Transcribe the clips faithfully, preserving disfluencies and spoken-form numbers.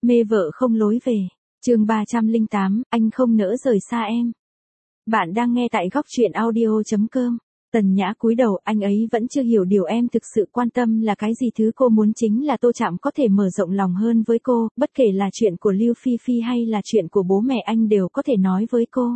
Mê vợ không lối về. Chương ba trăm lẻ tám, anh không nỡ rời xa em. Bạn đang nghe tại góc truyện audio chấm com. Tần Nhã cúi đầu, anh ấy vẫn chưa hiểu điều em thực sự quan tâm là cái gì. Thứ cô muốn chính là Tô Trạm có thể mở rộng lòng hơn với cô, bất kể là chuyện của Lưu Phi Phi hay là chuyện của bố mẹ anh đều có thể nói với cô.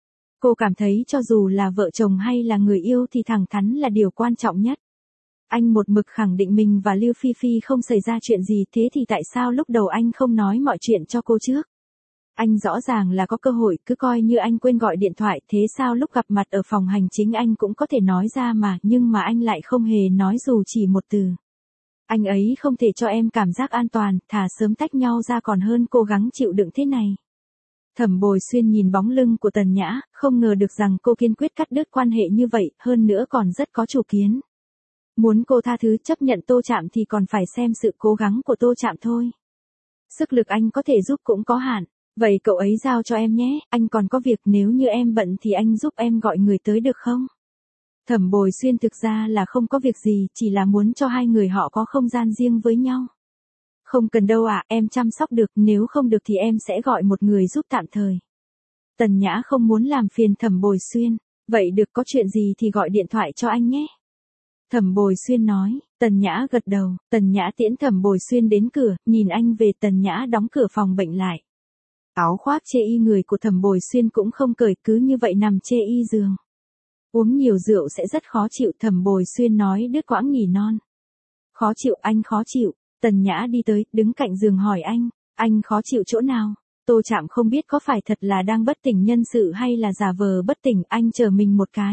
Cô cảm thấy cho dù là vợ chồng hay là người yêu thì thẳng thắn là điều quan trọng nhất. Anh một mực khẳng định mình và Lưu Phi Phi không xảy ra chuyện gì, thế thì tại sao lúc đầu anh không nói mọi chuyện cho cô trước? Anh rõ ràng là có cơ hội, cứ coi như anh quên gọi điện thoại, thế sao lúc gặp mặt ở phòng hành chính anh cũng có thể nói ra mà, nhưng mà anh lại không hề nói dù chỉ một từ. Anh ấy không thể cho em cảm giác an toàn, thà sớm tách nhau ra còn hơn cố gắng chịu đựng thế này. Thẩm Bồi Xuyên nhìn bóng lưng của Tần Nhã, không ngờ được rằng cô kiên quyết cắt đứt quan hệ như vậy, hơn nữa còn rất có chủ kiến. Muốn cô tha thứ chấp nhận Tô Trạm thì còn phải xem sự cố gắng của Tô Trạm thôi. Sức lực anh có thể giúp cũng có hạn. Vậy cậu ấy giao cho em nhé, anh còn có việc, nếu như em bận thì anh giúp em gọi người tới được không? Thẩm Bồi Xuyên thực ra là không có việc gì, chỉ là muốn cho hai người họ có không gian riêng với nhau. Không cần đâu ạ, à, em chăm sóc được, nếu không được thì em sẽ gọi một người giúp tạm thời. Tần Nhã không muốn làm phiền Thẩm Bồi Xuyên, vậy được, có chuyện gì thì gọi điện thoại cho anh nhé. Thẩm Bồi Xuyên nói. Tần Nhã gật đầu, Tần Nhã tiễn Thẩm Bồi Xuyên đến cửa, nhìn anh về, Tần Nhã đóng cửa phòng bệnh lại. Áo khoác chê y người của Thẩm Bồi Xuyên cũng không cởi, cứ như vậy nằm chê y giường. Uống nhiều rượu sẽ rất khó chịu, Thẩm Bồi Xuyên nói đứt quãng nghỉ non. Khó chịu, anh khó chịu. Tần Nhã đi tới, đứng cạnh giường hỏi anh, anh khó chịu chỗ nào? Tô Trạm không biết có phải thật là đang bất tỉnh nhân sự hay là giả vờ bất tỉnh, anh chờ mình một cái.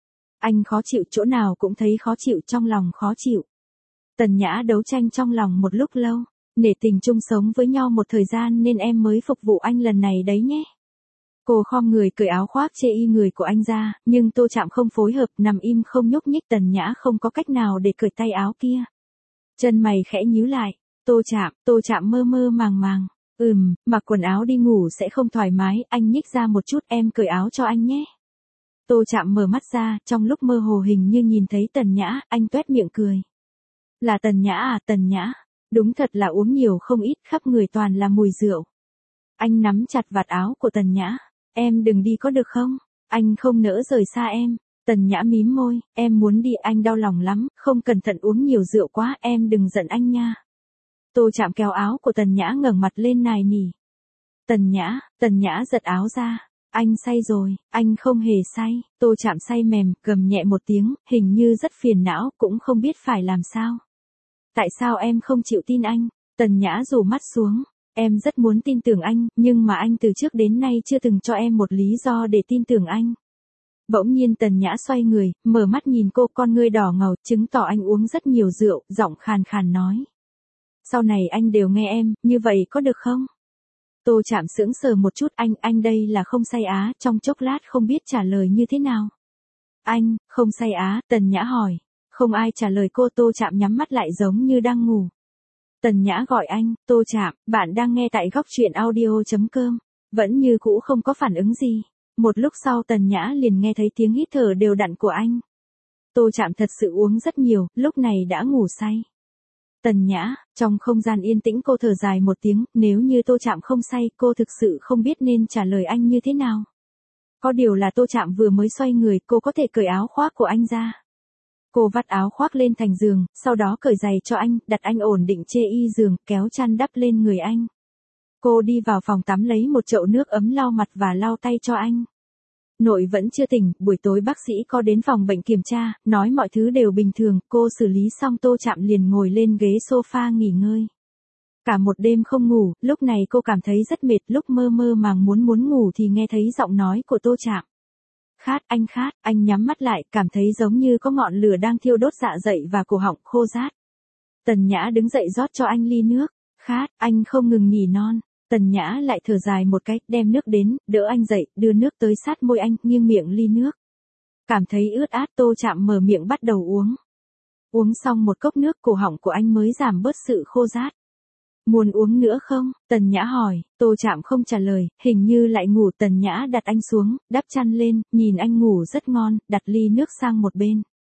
Anh khó chịu chỗ nào cũng thấy khó chịu, trong lòng khó chịu. Tần Nhã đấu tranh trong lòng một lúc lâu, nể tình chung sống với nhau một thời gian nên em mới phục vụ anh lần này đấy nhé. Cô khom người cởi áo khoác chê y người của anh ra, nhưng Tô Trạm không phối hợp, nằm im không nhúc nhích. Tần Nhã không có cách nào để cởi tay áo kia. Chân mày khẽ nhíu lại, Tô Trạm, Tô Trạm mơ mơ màng màng, ừm, mặc quần áo đi ngủ sẽ không thoải mái, anh nhích ra một chút, em cởi áo cho anh nhé. Tô Trạm mở mắt ra, trong lúc mơ hồ hình như nhìn thấy Tần Nhã, anh toét miệng cười. Là Tần Nhã à? Tần Nhã, đúng thật là uống nhiều không ít, khắp người toàn là mùi rượu. Anh nắm chặt vạt áo của Tần Nhã, em đừng đi có được không? Anh không nỡ rời xa em. Tần Nhã mím môi, em muốn đi, anh đau lòng lắm, không cẩn thận uống nhiều rượu quá, em đừng giận anh nha. Tô Trạm kéo áo của Tần Nhã ngẩng mặt lên nài nỉ. Tần Nhã, Tần Nhã giật áo ra. Anh say rồi, anh không hề say. Tô Trạm say mềm, gầm nhẹ một tiếng, hình như rất phiền não, cũng không biết phải làm sao. Tại sao em không chịu tin anh? Tần Nhã rủ mắt xuống. Em rất muốn tin tưởng anh, nhưng mà anh từ trước đến nay chưa từng cho em một lý do để tin tưởng anh. Bỗng nhiên Tần Nhã xoay người, mở mắt nhìn cô, con ngươi đỏ ngầu, chứng tỏ anh uống rất nhiều rượu, giọng khàn khàn nói. Sau này anh đều nghe em, như vậy có được không? Tô Trạm sững sờ một chút, anh, anh đây là không say á, trong chốc lát không biết trả lời như thế nào. Anh, không say á? Tần Nhã hỏi. Không ai trả lời cô. Tô Trạm nhắm mắt lại giống như đang ngủ. Tần Nhã gọi anh, Tô Trạm, bạn đang nghe tại góc truyện audio chấm com. Vẫn như cũ không có phản ứng gì. Một lúc sau Tần Nhã liền nghe thấy tiếng hít thở đều đặn của anh. Tô Trạm thật sự uống rất nhiều, lúc này đã ngủ say. Tần Nhã, trong không gian yên tĩnh cô thở dài một tiếng, nếu như Tô Trạm không say, cô thực sự không biết nên trả lời anh như thế nào. Có điều là Tô Trạm vừa mới xoay người, cô có thể cởi áo khoác của anh ra. Cô vắt áo khoác lên thành giường, sau đó cởi giày cho anh, đặt anh ổn định chê y giường, kéo chăn đắp lên người anh. Cô đi vào phòng tắm lấy một chậu nước ấm lau mặt và lau tay cho anh. Nội vẫn chưa tỉnh, buổi tối bác sĩ có đến phòng bệnh kiểm tra, nói mọi thứ đều bình thường, cô xử lý xong Tô Trạm liền ngồi lên ghế sofa nghỉ ngơi. Cả một đêm không ngủ, lúc này cô cảm thấy rất mệt, lúc mơ mơ màng muốn muốn ngủ thì nghe thấy giọng nói của Tô Trạm. Khát, anh khát, anh nhắm mắt lại, cảm thấy giống như có ngọn lửa đang thiêu đốt dạ dày và cổ họng khô rát. Tần Nhã đứng dậy rót cho anh ly nước. Khát, anh không ngừng nhỉ non. Tần Nhã lại thở dài một cái, đem nước đến, đỡ anh dậy, đưa nước tới sát môi anh, nghiêng miệng ly nước. Cảm thấy ướt át, Tô Trạm mở miệng bắt đầu uống. Uống xong một cốc nước, cổ họng của anh mới giảm bớt sự khô rát. Muốn uống nữa không? Tần Nhã hỏi. Tô Trạm không trả lời, hình như lại ngủ. Tần Nhã đặt anh xuống, đắp chăn lên, nhìn anh ngủ rất ngon, đặt ly nước sang một bên.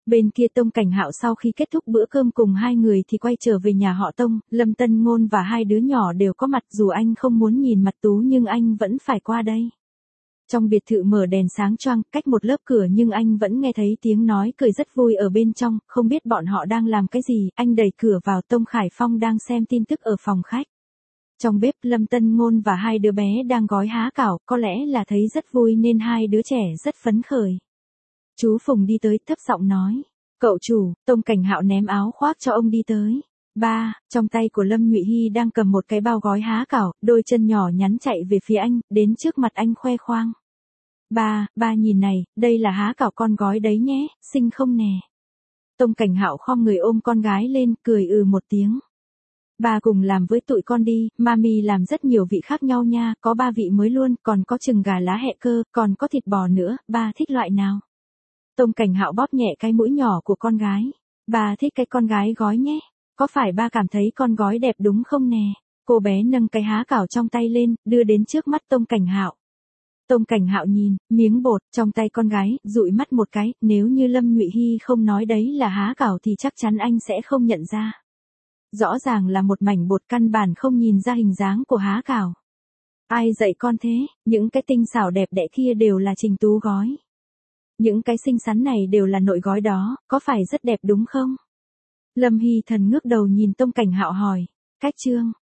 Bên kia Tông Cảnh Hạo sau khi kết thúc bữa cơm cùng hai người thì quay trở về nhà họ Tông, Lâm Tân Ngôn và hai đứa nhỏ đều có mặt, dù anh không muốn nhìn mặt Tú nhưng anh vẫn phải qua đây. Trong biệt thự mở đèn sáng choang, cách một lớp cửa nhưng anh vẫn nghe thấy tiếng nói cười rất vui ở bên trong, không biết bọn họ đang làm cái gì, anh đẩy cửa vào, Tông Khải Phong đang xem tin tức ở phòng khách. Trong bếp Lâm Tân Ngôn và hai đứa bé đang gói há cảo, có lẽ là thấy rất vui nên hai đứa trẻ rất phấn khởi. Chú Phùng đi tới thấp giọng nói, cậu chủ. Tông Cảnh Hạo ném áo khoác cho ông đi tới. Ba, trong tay của Lâm Nhụy Hy đang cầm một cái bao gói há cảo, đôi chân nhỏ nhắn chạy về phía anh, đến trước mặt anh khoe khoang. Ba, ba nhìn này, đây là há cảo con gói đấy nhé, xinh không nè. Tông Cảnh Hạo khom người ôm con gái lên, cười ừ một tiếng. Ba cùng làm với tụi con đi, mami làm rất nhiều vị khác nhau nha, có ba vị mới luôn, còn có chừng gà lá hẹ cơ, còn có thịt bò nữa, ba thích loại nào? Tông Cảnh Hạo bóp nhẹ cái mũi nhỏ của con gái. Ba thích cái con gái gói nhé. Có phải ba cảm thấy con gói đẹp đúng không nè? Cô bé nâng cái há cảo trong tay lên, đưa đến trước mắt Tông Cảnh Hạo. Tông Cảnh Hạo nhìn, miếng bột trong tay con gái, dụi mắt một cái, nếu như Lâm Nhụy Hy không nói đấy là há cảo thì chắc chắn anh sẽ không nhận ra. Rõ ràng là một mảnh bột, căn bản không nhìn ra hình dáng của há cảo. Ai dạy con thế, những cái tinh xảo đẹp đẽ kia đều là Trình Tú gói. Những cái xinh xắn này đều là nội gói đó, có phải rất đẹp đúng không? Lâm Hy Thần ngước đầu nhìn Tông Cảnh Hạo hỏi, cách chương.